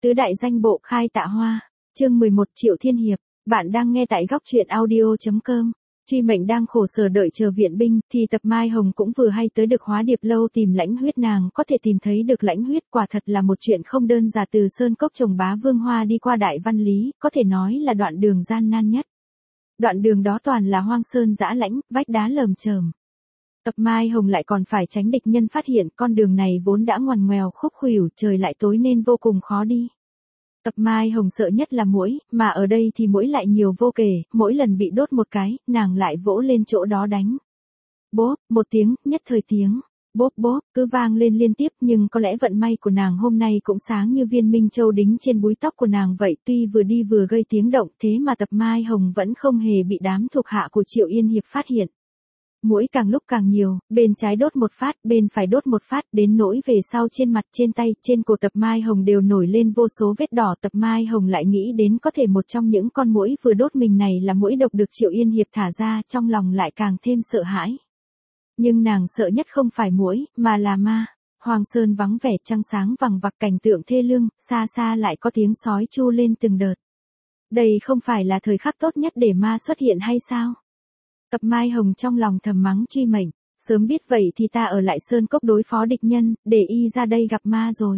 Tứ đại danh bộ khai tạ hoa. Chương 11 Triệu Thiên Hiệp. Bạn đang nghe tại góc truyện audio.com. Truy Mệnh đang khổ sở đợi chờ viện binh, thì Tập Mai Hồng cũng vừa hay tới được Hóa Điệp Lâu tìm Lãnh Huyết. Nàng có thể tìm thấy được Lãnh Huyết quả thật là một chuyện không đơn giản. Từ Sơn Cốc Trồng Bá Vương Hoa đi qua Đại Văn Lý, có thể nói là đoạn đường gian nan nhất. Đoạn đường đó toàn là hoang sơn dã lãnh, vách đá lởm chởm. Tập Mai Hồng lại còn phải tránh địch nhân phát hiện, con đường này vốn đã ngoằn ngoèo khúc khuỷu, trời lại tối nên vô cùng khó đi. Tập Mai Hồng sợ nhất là muỗi, mà ở đây thì muỗi lại nhiều vô kể, mỗi lần bị đốt một cái, nàng lại vỗ lên chỗ đó đánh. Bốp, một tiếng, nhất thời tiếng bốp bốp cứ vang lên liên tiếp, nhưng có lẽ vận may của nàng hôm nay cũng sáng như viên minh châu đính trên búi tóc của nàng vậy. Tuy vừa đi vừa gây tiếng động, thế mà Tập Mai Hồng vẫn không hề bị đám thuộc hạ của Triệu Yên Hiệp phát hiện. Muỗi càng lúc càng nhiều, bên trái đốt một phát, bên phải đốt một phát, đến nỗi về sau trên mặt, trên tay, trên cổ Tập Mai Hồng đều nổi lên vô số vết đỏ. Tập Mai Hồng lại nghĩ đến có thể một trong những con muỗi vừa đốt mình này là muỗi độc được Triệu Yên Hiệp thả ra, trong lòng lại càng thêm sợ hãi. Nhưng nàng sợ nhất không phải muỗi, mà là ma. Hoàng sơn vắng vẻ, trăng sáng vằng vặc, cảnh tượng thê lương, xa xa lại có tiếng sói tru lên từng đợt. Đây không phải là thời khắc tốt nhất để ma xuất hiện hay sao? Tập Mai Hồng trong lòng thầm mắng Truy Mệnh, sớm biết vậy thì ta ở lại sơn cốc đối phó địch nhân, để y ra đây gặp ma rồi.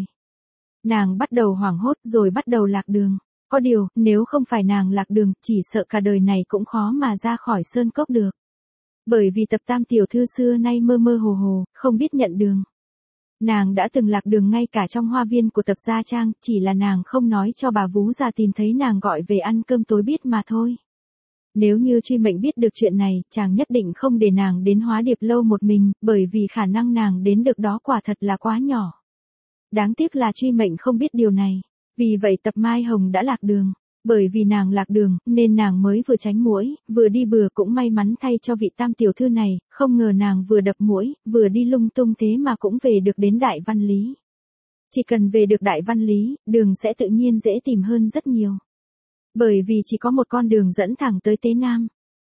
Nàng bắt đầu hoảng hốt rồi bắt đầu lạc đường. Có điều, nếu không phải nàng lạc đường, chỉ sợ cả đời này cũng khó mà ra khỏi sơn cốc được. Bởi vì Tập Tam tiểu thư xưa nay mơ mơ hồ hồ, không biết nhận đường. Nàng đã từng lạc đường ngay cả trong hoa viên của Tập Gia Trang, chỉ là nàng không nói cho bà vú già tìm thấy nàng gọi về ăn cơm tối biết mà thôi. Nếu như Truy Mệnh biết được chuyện này, chàng nhất định không để nàng đến Hóa Điệp Lâu một mình, bởi vì khả năng nàng đến được đó quả thật là quá nhỏ. Đáng tiếc là Truy Mệnh không biết điều này. Vì vậy Tập Mai Hồng đã lạc đường. Bởi vì nàng lạc đường, nên nàng mới vừa tránh muỗi, vừa đi bừa. Cũng may mắn thay cho vị Tam tiểu thư này, không ngờ nàng vừa đập muỗi, vừa đi lung tung thế mà cũng về được đến Đại Văn Lý. Chỉ cần về được Đại Văn Lý, đường sẽ tự nhiên dễ tìm hơn rất nhiều. Bởi vì chỉ có một con đường dẫn thẳng tới Tế Nam.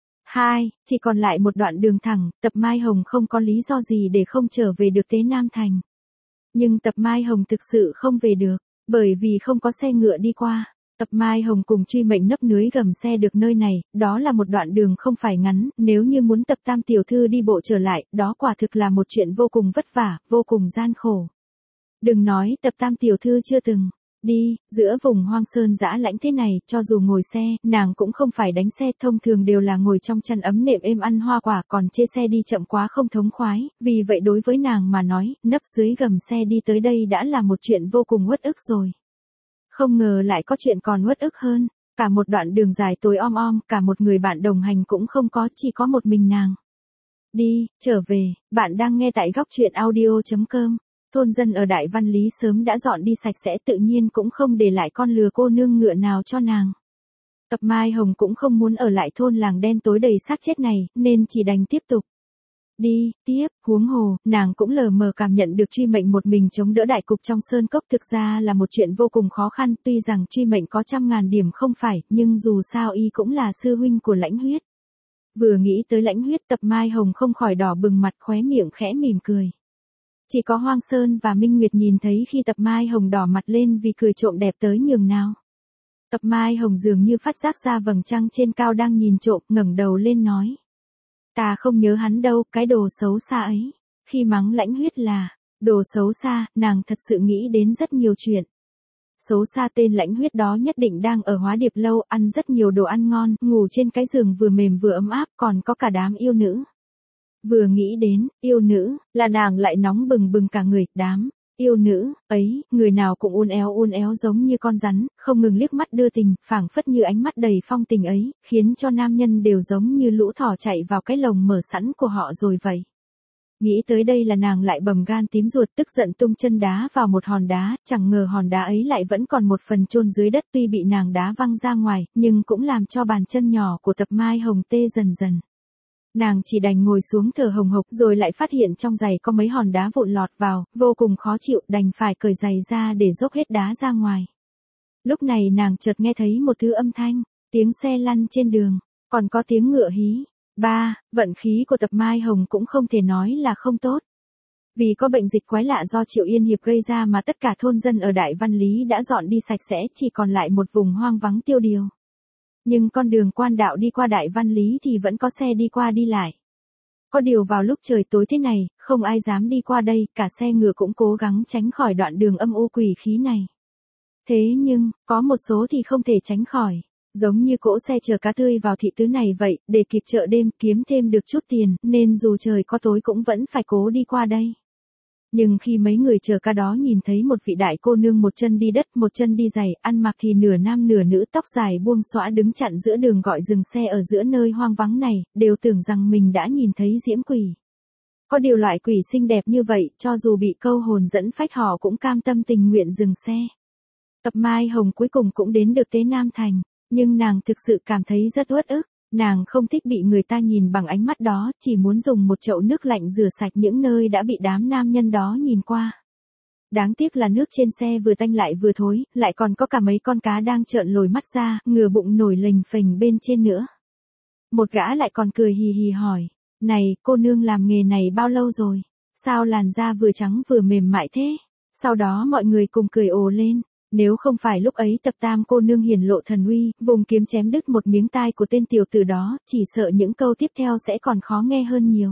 Chỉ còn lại một đoạn đường thẳng, Tập Mai Hồng không có lý do gì để không trở về được Tế Nam thành. Nhưng Tập Mai Hồng thực sự không về được, bởi vì không có xe ngựa đi qua. Tập Mai Hồng cùng Truy Mệnh nấp dưới gầm xe được nơi này, đó là một đoạn đường không phải ngắn, nếu như muốn Tập Tam tiểu thư đi bộ trở lại, đó quả thực là một chuyện vô cùng vất vả, vô cùng gian khổ. Đừng nói Tập Tam tiểu thư chưa từng đi, giữa vùng hoang sơn dã lãnh thế này, cho dù ngồi xe, nàng cũng không phải đánh xe, thông thường đều là ngồi trong chăn ấm nệm êm ăn hoa quả, còn chê xe đi chậm quá không thống khoái, vì vậy đối với nàng mà nói, nấp dưới gầm xe đi tới đây đã là một chuyện vô cùng uất ức rồi. Không ngờ lại có chuyện còn uất ức hơn, cả một đoạn đường dài tối om om, cả một người bạn đồng hành cũng không có, chỉ có một mình nàng. Đi, trở về, bạn đang nghe tại góc truyện audio.com. Thôn dân ở Đại Văn Lý sớm đã dọn đi sạch sẽ, tự nhiên cũng không để lại con lừa cô nương ngựa nào cho nàng. Tập Mai Hồng cũng không muốn ở lại thôn làng đen tối đầy xác chết này, nên chỉ đành tiếp tục đi tiếp. Huống hồ, nàng cũng lờ mờ cảm nhận được Truy Mệnh một mình chống đỡ đại cục trong sơn cốc thực ra là một chuyện vô cùng khó khăn. Tuy rằng Truy Mệnh có 100.000 điểm không phải, nhưng dù sao y cũng là sư huynh của Lãnh Huyết. Vừa nghĩ tới Lãnh Huyết, Tập Mai Hồng không khỏi đỏ bừng mặt, khóe miệng khẽ mỉm cười. Chỉ có Hoang Sơn và Minh Nguyệt nhìn thấy khi Tập Mai Hồng đỏ mặt lên vì cười trộm đẹp tới nhường nào. Tập Mai Hồng dường như phát giác ra vầng trăng trên cao đang nhìn trộm, ngẩng đầu lên nói. Ta không nhớ hắn đâu, cái đồ xấu xa ấy. Khi mắng Lãnh Huyết là đồ xấu xa, nàng thật sự nghĩ đến rất nhiều chuyện. Xấu xa tên Lãnh Huyết đó nhất định đang ở Hóa Điệp Lâu, ăn rất nhiều đồ ăn ngon, ngủ trên cái giường vừa mềm vừa ấm áp, còn có cả đám yêu nữ. Vừa nghĩ đến yêu nữ, là nàng lại nóng bừng bừng cả người. Đám yêu nữ ấy, người nào cũng uốn éo giống như con rắn, không ngừng liếc mắt đưa tình, phảng phất như ánh mắt đầy phong tình ấy, khiến cho nam nhân đều giống như lũ thỏ chạy vào cái lồng mở sẵn của họ rồi vậy. Nghĩ tới đây là nàng lại bầm gan tím ruột, tức giận tung chân đá vào một hòn đá, chẳng ngờ hòn đá ấy lại vẫn còn một phần chôn dưới đất. Tuy bị nàng đá văng ra ngoài, nhưng cũng làm cho bàn chân nhỏ của Tập Mai Hồng tê dần dần. Nàng chỉ đành ngồi xuống thở hồng hộc, rồi lại phát hiện trong giày có mấy hòn đá vụn lọt vào, vô cùng khó chịu, đành phải cởi giày ra để dốc hết đá ra ngoài. Lúc này nàng chợt nghe thấy một thứ âm thanh, tiếng xe lăn trên đường, còn có tiếng ngựa hí. Vận khí của Tập Mai Hồng cũng không thể nói là không tốt. Vì có bệnh dịch quái lạ do Triệu Yên Hiệp gây ra mà tất cả thôn dân ở Đại Văn Lý đã dọn đi sạch sẽ, chỉ còn lại một vùng hoang vắng tiêu điều. Nhưng con đường quan đạo đi qua Đại Văn Lý thì vẫn có xe đi qua đi lại. Có điều vào lúc trời tối thế này, không ai dám đi qua đây, cả xe ngựa cũng cố gắng tránh khỏi đoạn đường âm u quỷ khí này. Thế nhưng, có một số thì không thể tránh khỏi. Giống như cỗ xe chở cá tươi vào thị tứ này vậy, để kịp chợ đêm kiếm thêm được chút tiền, nên dù trời có tối cũng vẫn phải cố đi qua đây. Nhưng khi mấy người chở cá đó nhìn thấy một vị đại cô nương một chân đi đất một chân đi giày, ăn mặc thì nửa nam nửa nữ, tóc dài buông xõa đứng chặn giữa đường gọi dừng xe ở giữa nơi hoang vắng này, đều tưởng rằng mình đã nhìn thấy diễm quỷ. Có điều loại quỷ xinh đẹp như vậy, cho dù bị câu hồn dẫn phách họ cũng cam tâm tình nguyện dừng xe. Tập Mai Hồng cuối cùng cũng đến được Tế Nam Thành, nhưng nàng thực sự cảm thấy rất uất ức. Nàng không thích bị người ta nhìn bằng ánh mắt đó, chỉ muốn dùng một chậu nước lạnh rửa sạch những nơi đã bị đám nam nhân đó nhìn qua. Đáng tiếc là nước trên xe vừa tanh lại vừa thối, lại còn có cả mấy con cá đang trợn lồi mắt ra, ngửa bụng nổi lềnh phềnh bên trên nữa. Một gã lại còn cười hì hì hỏi, này, cô nương làm nghề này bao lâu rồi? Sao làn da vừa trắng vừa mềm mại thế? Sau đó mọi người cùng cười ồ lên. Nếu không phải lúc ấy Tập Tam cô nương hiển lộ thần uy, vùng kiếm chém đứt một miếng tai của tên tiểu tử đó, chỉ sợ những câu tiếp theo sẽ còn khó nghe hơn nhiều.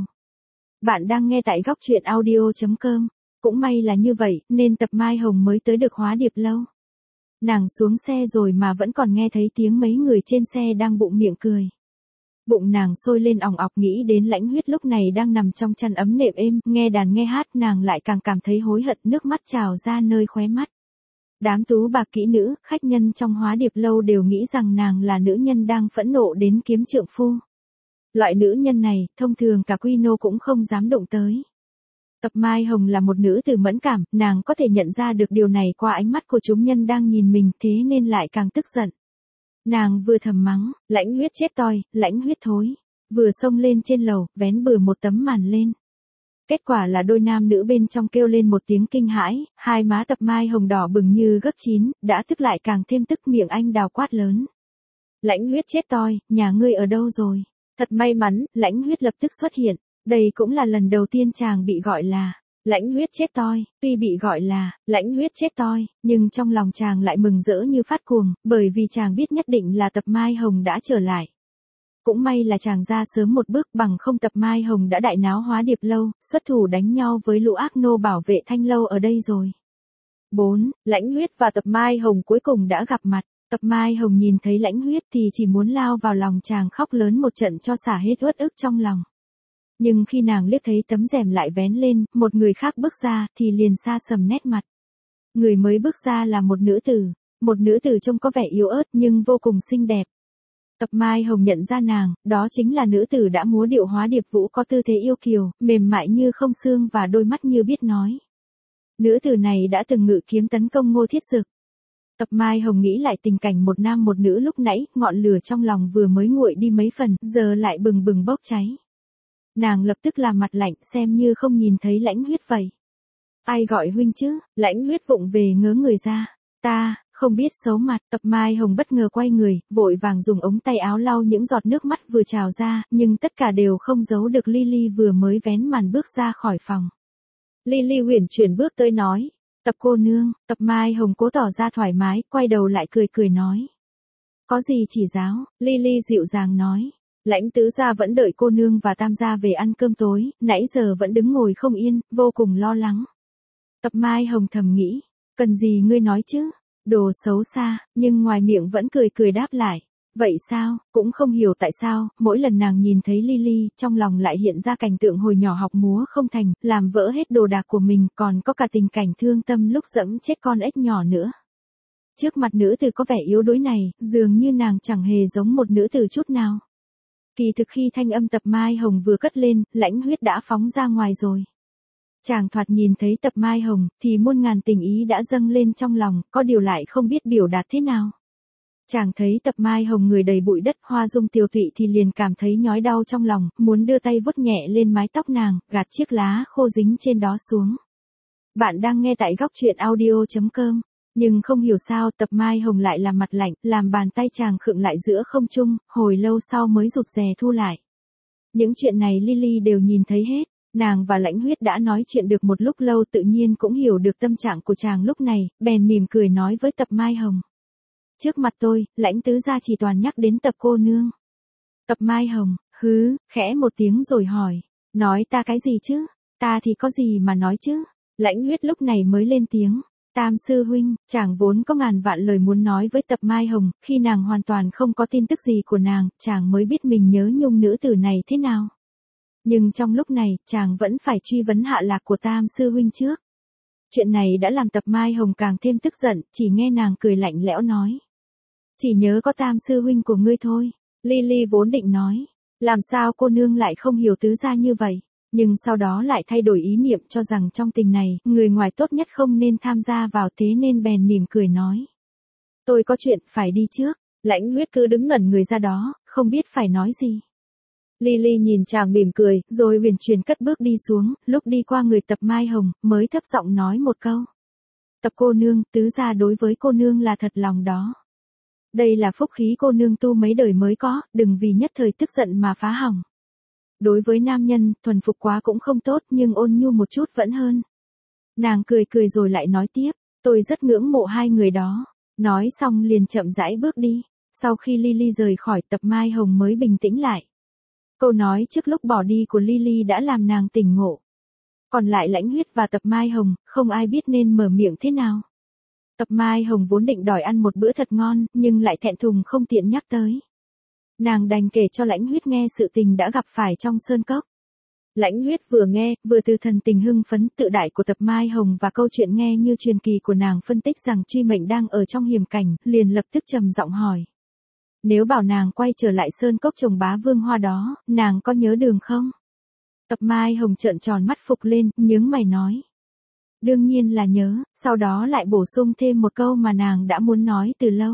Bạn đang nghe tại góc truyện audio.com. Cũng may là như vậy, nên Tập Mai Hồng mới tới được Hóa Điệp Lâu. Nàng xuống xe rồi mà vẫn còn nghe thấy tiếng mấy người trên xe đang bụng miệng cười. Bụng nàng sôi lên ỏng ọc, nghĩ đến Lãnh Huyết lúc này đang nằm trong chăn ấm nệm êm, nghe đàn nghe hát, nàng lại càng cảm thấy hối hận, nước mắt trào ra nơi khóe mắt. Đám tú bà kỹ nữ, khách nhân trong Hóa Điệp Lâu đều nghĩ rằng nàng là nữ nhân đang phẫn nộ đến kiếm trượng phu. Loại nữ nhân này, thông thường cả quy nô cũng không dám đụng tới. Tập Mai Hồng là một nữ tử mẫn cảm, nàng có thể nhận ra được điều này qua ánh mắt của chúng nhân đang nhìn mình, thế nên lại càng tức giận. Nàng vừa thầm mắng, Lãnh Huyết chết toi, Lãnh Huyết thối. Vừa xông lên trên lầu, vén bừa một tấm màn lên. Kết quả là đôi nam nữ bên trong kêu lên một tiếng kinh hãi, hai má Tập Mai Hồng đỏ bừng như gấc chín, đã tức lại càng thêm tức, miệng anh đào quát lớn. Lãnh Huyết chết toi, nhà ngươi ở đâu rồi? Thật may mắn, Lãnh Huyết lập tức xuất hiện. Đây cũng là lần đầu tiên chàng bị gọi là Lãnh Huyết chết toi. Tuy bị gọi là Lãnh Huyết chết toi, nhưng trong lòng chàng lại mừng rỡ như phát cuồng, bởi vì chàng biết nhất định là Tập Mai Hồng đã trở lại. Cũng may là chàng ra sớm một bước, bằng không Tập Mai Hồng đã đại náo Hóa Điệp Lâu, xuất thủ đánh nhau với lũ ác nô bảo vệ Thanh Lâu ở đây rồi. 4. Lãnh Huyết và Tập Mai Hồng cuối cùng đã gặp mặt. Tập Mai Hồng nhìn thấy Lãnh Huyết thì chỉ muốn lao vào lòng chàng khóc lớn một trận cho xả hết uất ức trong lòng. Nhưng khi nàng liếc thấy tấm rèm lại vén lên, một người khác bước ra thì liền xa sầm nét mặt. Người mới bước ra là một nữ tử trông có vẻ yếu ớt nhưng vô cùng xinh đẹp. Tập Mai Hồng nhận ra nàng, đó chính là nữ tử đã múa điệu Hóa Điệp Vũ, có tư thế yêu kiều, mềm mại như không xương và đôi mắt như biết nói. Nữ tử này đã từng ngự kiếm tấn công Ngô Thiết Dực. Tập Mai Hồng nghĩ lại tình cảnh một nam một nữ lúc nãy, ngọn lửa trong lòng vừa mới nguội đi mấy phần, giờ lại bừng bừng bốc cháy. Nàng lập tức làm mặt lạnh, xem như không nhìn thấy Lãnh Huyết vậy. Ai gọi huynh chứ? Lãnh Huyết vụng về ngớ người ra. Ta, không biết xấu mặt. Tập Mai Hồng bất ngờ quay người, vội vàng dùng ống tay áo lau những giọt nước mắt vừa trào ra, nhưng tất cả đều không giấu được Lily vừa mới vén màn bước ra khỏi phòng. Lily uyển chuyển bước tới nói, Tập cô nương. Tập Mai Hồng cố tỏ ra thoải mái, quay đầu lại cười cười nói. Có gì chỉ giáo? Lily dịu dàng nói. Lãnh tứ gia vẫn đợi cô nương và tam gia về ăn cơm tối, nãy giờ vẫn đứng ngồi không yên, vô cùng lo lắng. Tập Mai Hồng thầm nghĩ, cần gì ngươi nói chứ? Đồ xấu xa, nhưng ngoài miệng vẫn cười cười đáp lại. Vậy sao, cũng không hiểu tại sao, mỗi lần nàng nhìn thấy Lily, trong lòng lại hiện ra cảnh tượng hồi nhỏ học múa không thành, làm vỡ hết đồ đạc của mình, còn có cả tình cảnh thương tâm lúc dẫm chết con ếch nhỏ nữa. Trước mặt nữ tử có vẻ yếu đuối này, dường như nàng chẳng hề giống một nữ tử chút nào. Kỳ thực khi thanh âm Tập Mai Hồng vừa cất lên, Lãnh Huyết đã phóng ra ngoài rồi. Chàng thoạt nhìn thấy Tập Mai Hồng, thì muôn ngàn tình ý đã dâng lên trong lòng, có điều lại không biết biểu đạt thế nào. Chàng thấy Tập Mai Hồng người đầy bụi đất, hoa dung tiều tụy thì liền cảm thấy nhói đau trong lòng, muốn đưa tay vuốt nhẹ lên mái tóc nàng, gạt chiếc lá khô dính trên đó xuống. Bạn đang nghe tại góc truyện audio.com. Nhưng không hiểu sao Tập Mai Hồng lại làm mặt lạnh, làm bàn tay chàng khựng lại giữa không trung, hồi lâu sau mới rụt rè thu lại. Những chuyện này Lily đều nhìn thấy hết. Nàng và Lãnh Huyết đã nói chuyện được một lúc lâu, tự nhiên cũng hiểu được tâm trạng của chàng lúc này, bèn mỉm cười nói với Tập Mai Hồng. Trước mặt tôi, Lãnh tứ gia chỉ toàn nhắc đến Tập cô nương. Tập Mai Hồng, khẽ một tiếng rồi hỏi. Nói ta cái gì chứ? Ta thì có gì mà nói chứ? Lãnh Huyết lúc này mới lên tiếng. Tam sư huynh, chàng vốn có ngàn vạn lời muốn nói với Tập Mai Hồng, khi nàng hoàn toàn không có tin tức gì của nàng, chàng mới biết mình nhớ nhung nữ tử này thế nào. Nhưng trong lúc này, chàng vẫn phải truy vấn hạ lạc của Tam sư huynh trước. Chuyện này đã làm Tập Mai Hồng càng thêm tức giận, chỉ nghe nàng cười lạnh lẽo nói. Chỉ nhớ có Tam sư huynh của ngươi thôi. Lily vốn định nói, làm sao cô nương lại không hiểu tứ gia như vậy, nhưng sau đó lại thay đổi ý niệm cho rằng trong tình này, người ngoài tốt nhất không nên tham gia vào, thế nên bèn mỉm cười nói. Tôi có chuyện phải đi trước. Lãnh Huyết cứ đứng ngẩn người ra đó, không biết phải nói gì. Lily nhìn chàng mỉm cười, rồi huyền chuyển cất bước đi xuống, lúc đi qua người Tập Mai Hồng, mới thấp giọng nói một câu. Tập cô nương, tứ gia đối với cô nương là thật lòng đó. Đây là phúc khí cô nương tu mấy đời mới có, đừng vì nhất thời tức giận mà phá hỏng. Đối với nam nhân, thuần phục quá cũng không tốt, nhưng ôn nhu một chút vẫn hơn. Nàng cười cười rồi lại nói tiếp, tôi rất ngưỡng mộ hai người đó. Nói xong liền chậm rãi bước đi. Sau khi Lily rời khỏi, Tập Mai Hồng mới bình tĩnh lại. Câu nói trước lúc bỏ đi của Lily đã làm nàng tỉnh ngộ. Còn lại Lãnh Huyết và Tập Mai Hồng, không ai biết nên mở miệng thế nào. Tập Mai Hồng vốn định đòi ăn một bữa thật ngon, nhưng lại thẹn thùng không tiện nhắc tới. Nàng đành kể cho Lãnh Huyết nghe sự tình đã gặp phải trong sơn cốc. Lãnh Huyết vừa nghe, vừa từ thần tình hưng phấn tự đại của Tập Mai Hồng và câu chuyện nghe như truyền kỳ của nàng phân tích rằng Truy Mệnh đang ở trong hiểm cảnh, liền lập tức trầm giọng hỏi. Nếu bảo nàng quay trở lại sơn cốc trồng bá vương hoa đó, nàng có nhớ đường không? Tập Mai Hồng trợn tròn mắt phục lên, nhướng mày nói. Đương nhiên là nhớ, sau đó lại bổ sung thêm một câu mà nàng đã muốn nói từ lâu.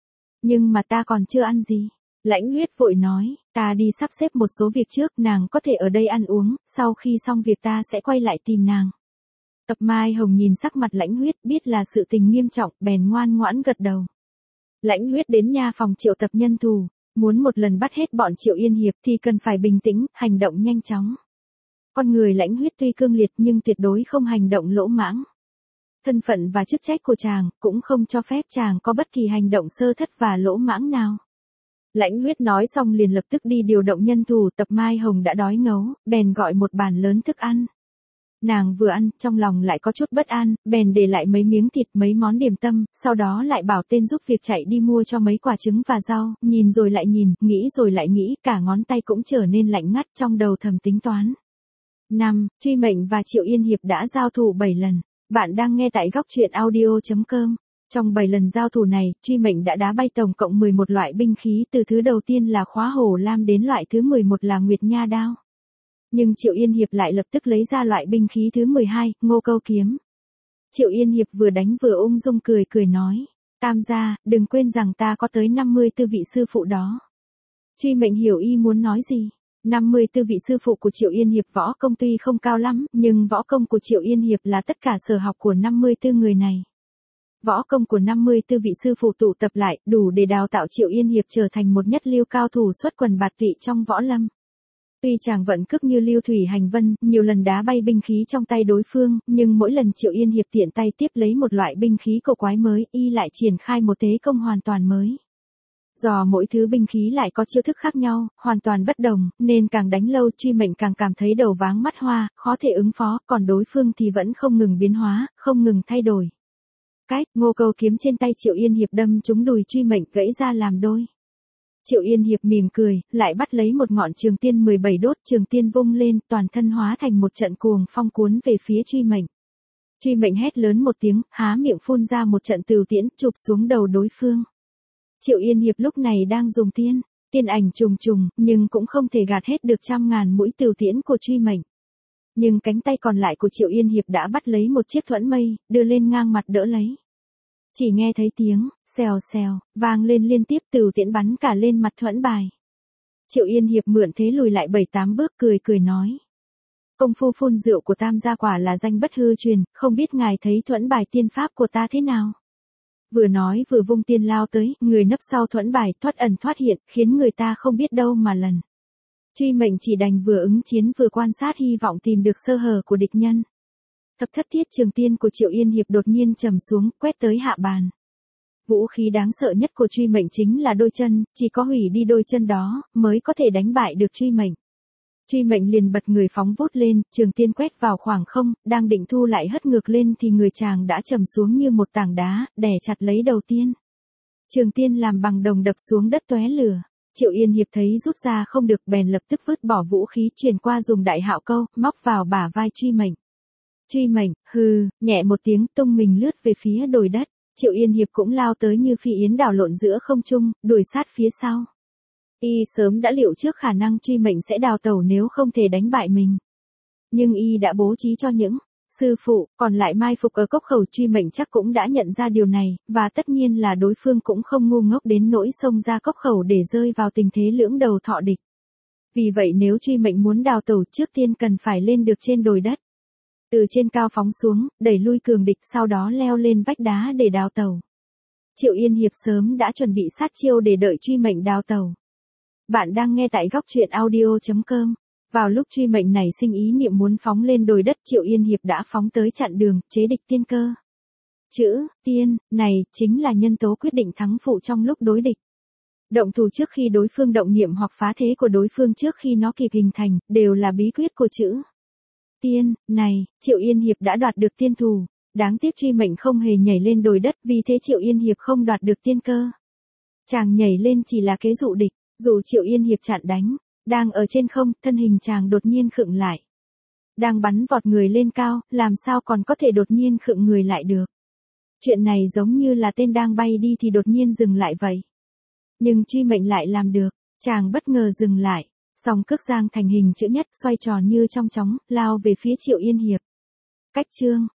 Nhưng mà ta còn chưa ăn gì. Lãnh Huyết vội nói, ta đi sắp xếp một số việc trước, nàng có thể ở đây ăn uống, sau khi xong việc ta sẽ quay lại tìm nàng. Tập Mai Hồng nhìn sắc mặt Lãnh Huyết, biết là sự tình nghiêm trọng, bèn ngoan ngoãn gật đầu. Lãnh Huyết đến nha phòng triệu tập nhân thủ, muốn một lần bắt hết bọn Triệu Yên Hiệp thì cần phải bình tĩnh, hành động nhanh chóng. Con người Lãnh Huyết tuy cương liệt nhưng tuyệt đối không hành động lỗ mãng. Thân phận và chức trách của chàng cũng không cho phép chàng có bất kỳ hành động sơ thất và lỗ mãng nào. Lãnh Huyết nói xong liền lập tức đi điều động nhân thủ. Tập Mai Hồng đã đói ngấu, bèn gọi một bàn lớn thức ăn. Nàng vừa ăn, trong lòng lại có chút bất an, bèn để lại mấy miếng thịt, mấy món điểm tâm, sau đó lại bảo tên giúp việc chạy đi mua cho mấy quả trứng và rau, nhìn rồi lại nhìn, nghĩ rồi lại nghĩ, cả ngón tay cũng trở nên lạnh ngắt, trong đầu thầm tính toán. 5. Truy Mệnh và Triệu Yên Hiệp đã giao thủ 7 lần. Bạn đang nghe tại góc truyện audio.com. Trong 7 lần giao thủ này, Truy Mệnh đã đá bay tổng cộng 11 loại binh khí, từ thứ đầu tiên là khóa hổ lam đến loại thứ 11 là nguyệt nha đao. Nhưng Triệu Yên Hiệp lại lập tức lấy ra loại binh khí thứ 12, Ngô Câu kiếm. Triệu Yên Hiệp vừa đánh vừa ung dung cười cười nói, Tam gia, đừng quên rằng ta có tới 54 vị sư phụ đó. Truy Mệnh hiểu y muốn nói gì. 54 vị sư phụ của Triệu Yên Hiệp võ công tuy không cao lắm, nhưng võ công của Triệu Yên Hiệp là tất cả sở học của 54 người này. Võ công của 54 vị sư phụ tụ tập lại, đủ để đào tạo Triệu Yên Hiệp trở thành một nhất lưu cao thủ xuất quần bạt tụy trong võ lâm. Tuy chàng vận cước như lưu thủy hành vân, nhiều lần đá bay binh khí trong tay đối phương, nhưng mỗi lần Triệu Yên Hiệp tiện tay tiếp lấy một loại binh khí cổ quái mới, y lại triển khai một thế công hoàn toàn mới. Do mỗi thứ binh khí lại có chiêu thức khác nhau, hoàn toàn bất đồng, nên càng đánh lâu Truy Mệnh càng cảm thấy đầu váng mắt hoa, khó thể ứng phó, còn đối phương thì vẫn không ngừng biến hóa, không ngừng thay đổi. Ngô Câu kiếm trên tay Triệu Yên Hiệp đâm trúng đùi Truy Mệnh gãy ra làm đôi. Triệu Yên Hiệp mỉm cười, lại bắt lấy một ngọn trường tiên 17 đốt, trường tiên vung lên, toàn thân hóa thành một trận cuồng phong cuốn về phía Truy Mệnh. Truy Mệnh hét lớn một tiếng, há miệng phun ra một trận tửu tiễn, chụp xuống đầu đối phương. Triệu Yên Hiệp lúc này đang dùng tiên ảnh trùng trùng, nhưng cũng không thể gạt hết được trăm ngàn mũi tửu tiễn của Truy Mệnh. Nhưng cánh tay còn lại của Triệu Yên Hiệp đã bắt lấy một chiếc thuẫn mây, đưa lên ngang mặt đỡ lấy. Chỉ nghe thấy tiếng, xèo xèo, vang lên liên tiếp, tửu tiễn bắn cả lên mặt thuẫn bài. Triệu Yên Hiệp mượn thế lùi lại 7-8 bước, cười cười nói. Công phu phun rượu của Tam gia quả là danh bất hư truyền, không biết ngài thấy thuẫn bài tiên pháp của ta thế nào? Vừa nói vừa vung tiên lao tới, người nấp sau thuẫn bài thoát ẩn thoát hiện, khiến người ta không biết đâu mà lần. Truy Mệnh chỉ đành vừa ứng chiến vừa quan sát hy vọng tìm được sơ hở của địch nhân. Thập thất thiết trường tiên của Triệu Yên Hiệp đột nhiên trầm xuống, quét tới hạ bàn. Vũ khí đáng sợ nhất của Truy Mệnh chính là đôi chân, chỉ có hủy đi đôi chân đó, mới có thể đánh bại được Truy Mệnh. Truy Mệnh liền bật người phóng vút lên, trường tiên quét vào khoảng không, đang định thu lại hất ngược lên thì người chàng đã trầm xuống như một tảng đá, đè chặt lấy đầu tiên. Trường tiên làm bằng đồng đập xuống đất tóe lửa. Triệu Yên Hiệp thấy rút ra không được bèn lập tức vứt bỏ vũ khí chuyển qua dùng đại hạo câu, móc vào bả vai Truy Mệnh. Truy Mệnh, hừ, nhẹ một tiếng tung mình lướt về phía đồi đất. Triệu Yên Hiệp cũng lao tới như phi yến đảo lộn giữa không trung, đuổi sát phía sau. Y sớm đã liệu trước khả năng Truy Mệnh sẽ đào tẩu nếu không thể đánh bại mình. Nhưng Y đã bố trí cho những sư phụ còn lại mai phục ở cốc khẩu. Truy Mệnh chắc cũng đã nhận ra điều này, và tất nhiên là đối phương cũng không ngu ngốc đến nỗi xông ra cốc khẩu để rơi vào tình thế lưỡng đầu thọ địch. Vì vậy nếu Truy Mệnh muốn đào tẩu trước tiên cần phải lên được trên đồi đất. Từ trên cao phóng xuống, đẩy lui cường địch, sau đó leo lên vách đá để đào tẩu. Triệu Yên Hiệp sớm đã chuẩn bị sát chiêu để đợi Truy Mệnh đào tẩu. Bạn đang nghe tại góc truyện audio.com. Vào lúc Truy Mệnh nảy sinh ý niệm muốn phóng lên đồi đất, Triệu Yên Hiệp đã phóng tới chặn đường, chế địch tiên cơ. Chữ tiên này chính là nhân tố quyết định thắng phụ trong lúc đối địch. Động thủ trước khi đối phương động niệm hoặc phá thế của đối phương trước khi nó kịp hình thành, đều là bí quyết của chữ tiên này. Triệu Yên Hiệp đã đoạt được tiên thủ. Đáng tiếc Truy Mệnh không hề nhảy lên đồi đất, vì thế Triệu Yên Hiệp không đoạt được tiên cơ. Chàng nhảy lên chỉ là kế dụ địch. Dù Triệu Yên Hiệp chặn đánh, đang ở trên không, thân hình chàng đột nhiên khựng lại. Đang bắn vọt người lên cao, làm sao còn có thể đột nhiên khựng người lại được. Chuyện này giống như là tên đang bay đi thì đột nhiên dừng lại vậy. Nhưng Truy Mệnh lại làm được, chàng bất ngờ dừng lại, song cước giang thành hình chữ nhất, xoay tròn như trong chóng, lao về phía Triệu Yên Hiệp. Cách chương,